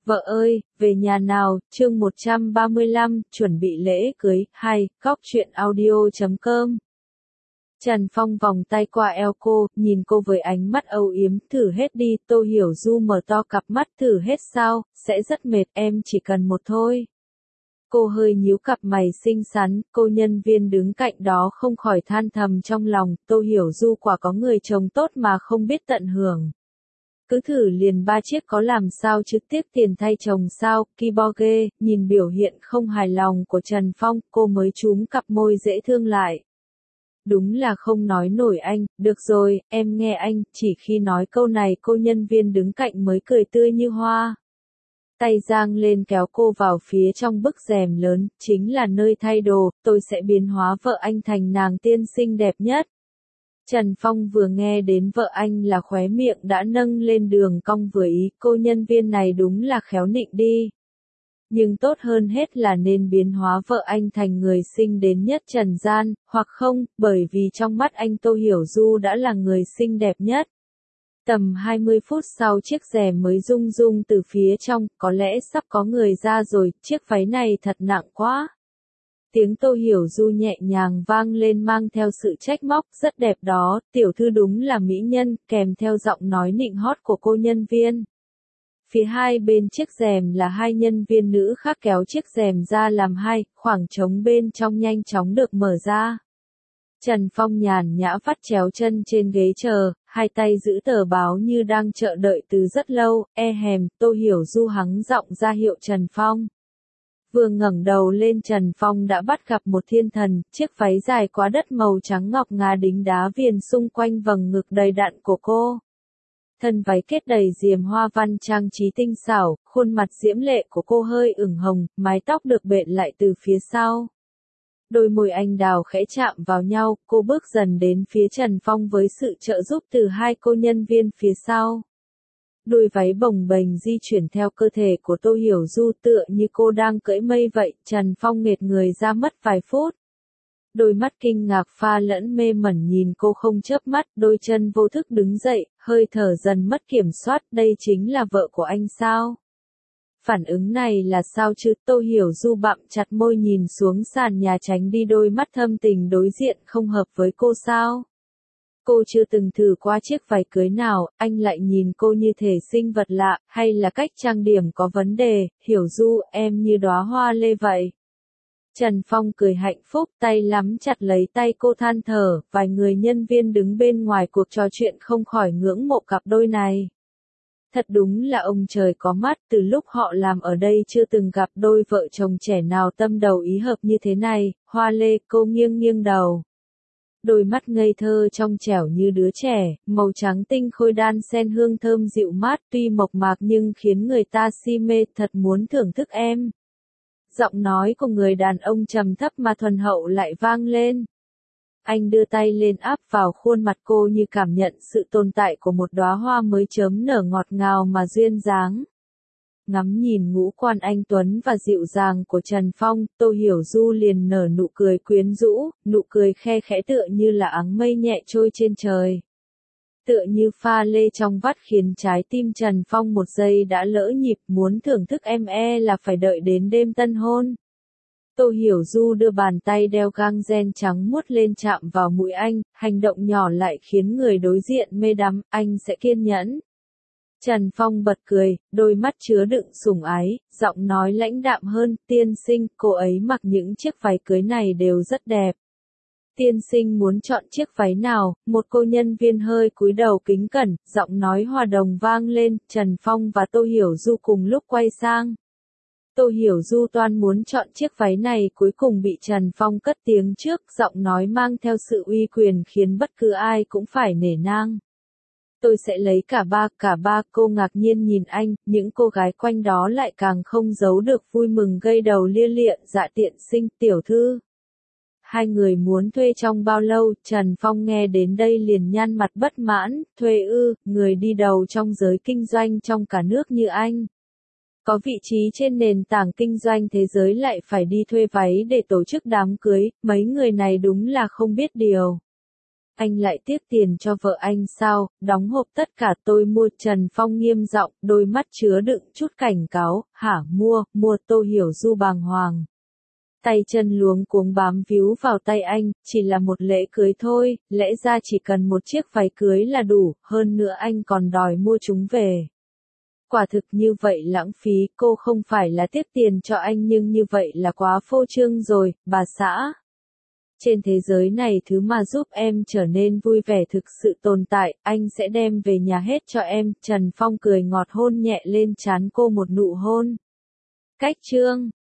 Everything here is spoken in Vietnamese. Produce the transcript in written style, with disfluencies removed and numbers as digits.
Vợ ơi, về nhà nào, chương 135, chuẩn bị lễ cưới, 2, góc truyện audio.com. Trần Phong vòng tay qua eo cô, nhìn cô với ánh mắt âu yếm, thử hết đi, Tô Hiểu Du mở to cặp mắt, thử hết sao, sẽ rất mệt, em chỉ cần một thôi. Cô hơi nhíu cặp mày xinh xắn, cô nhân viên đứng cạnh đó không khỏi than thầm trong lòng, Tô Hiểu Du quả có người chồng tốt mà không biết tận hưởng. Cứ thử liền 3 chiếc có làm sao chứ tiếc tiền thay chồng sao, Kiboge, nhìn biểu hiện không hài lòng của Trần Phong, cô mới chúm cặp môi dễ thương lại. Đúng là không nói nổi anh, được rồi, em nghe anh, chỉ khi nói câu này cô nhân viên đứng cạnh mới cười tươi như hoa. Tay giang lên kéo cô vào phía trong bức rèm lớn, chính là nơi thay đồ, tôi sẽ biến hóa vợ anh thành nàng tiên xinh đẹp nhất. Trần Phong vừa nghe đến vợ anh là khóe miệng đã nâng lên đường cong vừa ý, cô nhân viên này đúng là khéo nịnh đi. Nhưng tốt hơn hết là nên biến hóa vợ anh thành người xinh đến nhất trần gian, hoặc không, bởi vì trong mắt anh Tô Hiểu Du đã là người xinh đẹp nhất. Tầm 20 phút sau chiếc rèm mới rung rung từ phía trong, có lẽ sắp có người ra rồi, chiếc váy này thật nặng quá. Tiếng Tô Hiểu Du nhẹ nhàng vang lên mang theo sự trách móc, rất đẹp đó, tiểu thư đúng là mỹ nhân, kèm theo giọng nói nịnh hót của cô nhân viên. Phía hai bên chiếc rèm là hai nhân viên nữ khác kéo chiếc rèm ra làm hai, khoảng trống bên trong nhanh chóng được mở ra. Trần Phong nhàn nhã vắt chéo chân trên ghế chờ, hai tay giữ tờ báo như đang chờ đợi từ rất lâu, hèm, Tô Hiểu Du hắng giọng ra hiệu Trần Phong. Vừa ngẩng đầu lên Trần Phong đã bắt gặp một thiên thần, chiếc váy dài quá đất màu trắng ngọc ngà đính đá viền xung quanh vầng ngực đầy đặn của cô. Thân váy kết đầy diềm hoa văn trang trí tinh xảo, khuôn mặt diễm lệ của cô hơi ửng hồng, mái tóc được bện lại từ phía sau. Đôi môi anh đào khẽ chạm vào nhau, cô bước dần đến phía Trần Phong với sự trợ giúp từ hai cô nhân viên phía sau. Đôi váy bồng bềnh di chuyển theo cơ thể của Tô Hiểu Du tựa như cô đang cưỡi mây vậy, Trần Phong nghệt người ra mất vài phút. Đôi mắt kinh ngạc pha lẫn mê mẩn nhìn cô không chớp mắt, đôi chân vô thức đứng dậy, hơi thở dần mất kiểm soát, đây chính là vợ của anh sao? Phản ứng này là sao chứ? Tô Hiểu Du bặm chặt môi nhìn xuống sàn nhà tránh đi đôi mắt thâm tình đối diện không hợp với cô sao? Cô chưa từng thử qua chiếc váy cưới nào, anh lại nhìn cô như thể sinh vật lạ, hay là cách trang điểm có vấn đề, Hiểu Du, em như đóa hoa lê vậy. Trần Phong cười hạnh phúc, tay nắm chặt lấy tay cô than thở, vài người nhân viên đứng bên ngoài cuộc trò chuyện không khỏi ngưỡng mộ cặp đôi này. Thật đúng là ông trời có mắt, từ lúc họ làm ở đây chưa từng gặp đôi vợ chồng trẻ nào tâm đầu ý hợp như thế này, hoa lê, cô nghiêng nghiêng đầu. Đôi mắt ngây thơ trong trẻo như đứa trẻ, màu trắng tinh khôi đan xen hương thơm dịu mát tuy mộc mạc nhưng khiến người ta si mê, thật muốn thưởng thức em. Giọng nói của người đàn ông trầm thấp mà thuần hậu lại vang lên. Anh đưa tay lên áp vào khuôn mặt cô như cảm nhận sự tồn tại của một đóa hoa mới chớm nở ngọt ngào mà duyên dáng. Ngắm nhìn ngũ quan anh tuấn và dịu dàng của Trần Phong, Tô Hiểu Du liền nở nụ cười quyến rũ, nụ cười khe khẽ tựa như là áng mây nhẹ trôi trên trời. Tựa như pha lê trong vắt khiến trái tim Trần Phong một giây đã lỡ nhịp, muốn thưởng thức em là phải đợi đến đêm tân hôn. Tô Hiểu Du đưa bàn tay đeo gang ren trắng muốt lên chạm vào mũi anh, hành động nhỏ lại khiến người đối diện mê đắm, anh sẽ kiên nhẫn. Trần Phong bật cười, đôi mắt chứa đựng sủng ái, giọng nói lãnh đạm hơn, tiên sinh, cô ấy mặc những chiếc váy cưới này đều rất đẹp. Tiên sinh muốn chọn chiếc váy nào, một cô nhân viên hơi cúi đầu kính cẩn, giọng nói hòa đồng vang lên, Trần Phong và Tô Hiểu Du cùng lúc quay sang. Tô Hiểu Du toan muốn chọn chiếc váy này cuối cùng bị Trần Phong cất tiếng trước, giọng nói mang theo sự uy quyền khiến bất cứ ai cũng phải nể nang. Tôi sẽ lấy cả ba, cô ngạc nhiên nhìn anh, những cô gái quanh đó lại càng không giấu được vui mừng gây đầu lia lịa, dạ tiện sinh, tiểu thư. Hai người muốn thuê trong bao lâu, Trần Phong nghe đến đây liền nhăn mặt bất mãn, thuê ư, người đi đầu trong giới kinh doanh trong cả nước như anh. Có vị trí trên nền tảng kinh doanh thế giới lại phải đi thuê váy để tổ chức đám cưới, mấy người này đúng là không biết điều. Anh lại tiếc tiền cho vợ anh sao, đóng hộp tất cả tôi mua. Trần Phong nghiêm giọng, đôi mắt chứa đựng chút cảnh cáo, hả mua. Tô Hiểu Du bàng hoàng. Tay chân luống cuống bám víu vào tay anh, chỉ là một lễ cưới thôi, lẽ ra chỉ cần một chiếc váy cưới là đủ, hơn nữa anh còn đòi mua chúng về. Quả thực như vậy lãng phí, cô không phải là tiếc tiền cho anh nhưng như vậy là quá phô trương rồi, bà xã. Trên thế giới này thứ mà giúp em trở nên vui vẻ thực sự tồn tại, anh sẽ đem về nhà hết cho em. Trần Phong cười ngọt hôn nhẹ lên trán cô một nụ hôn. Cách chương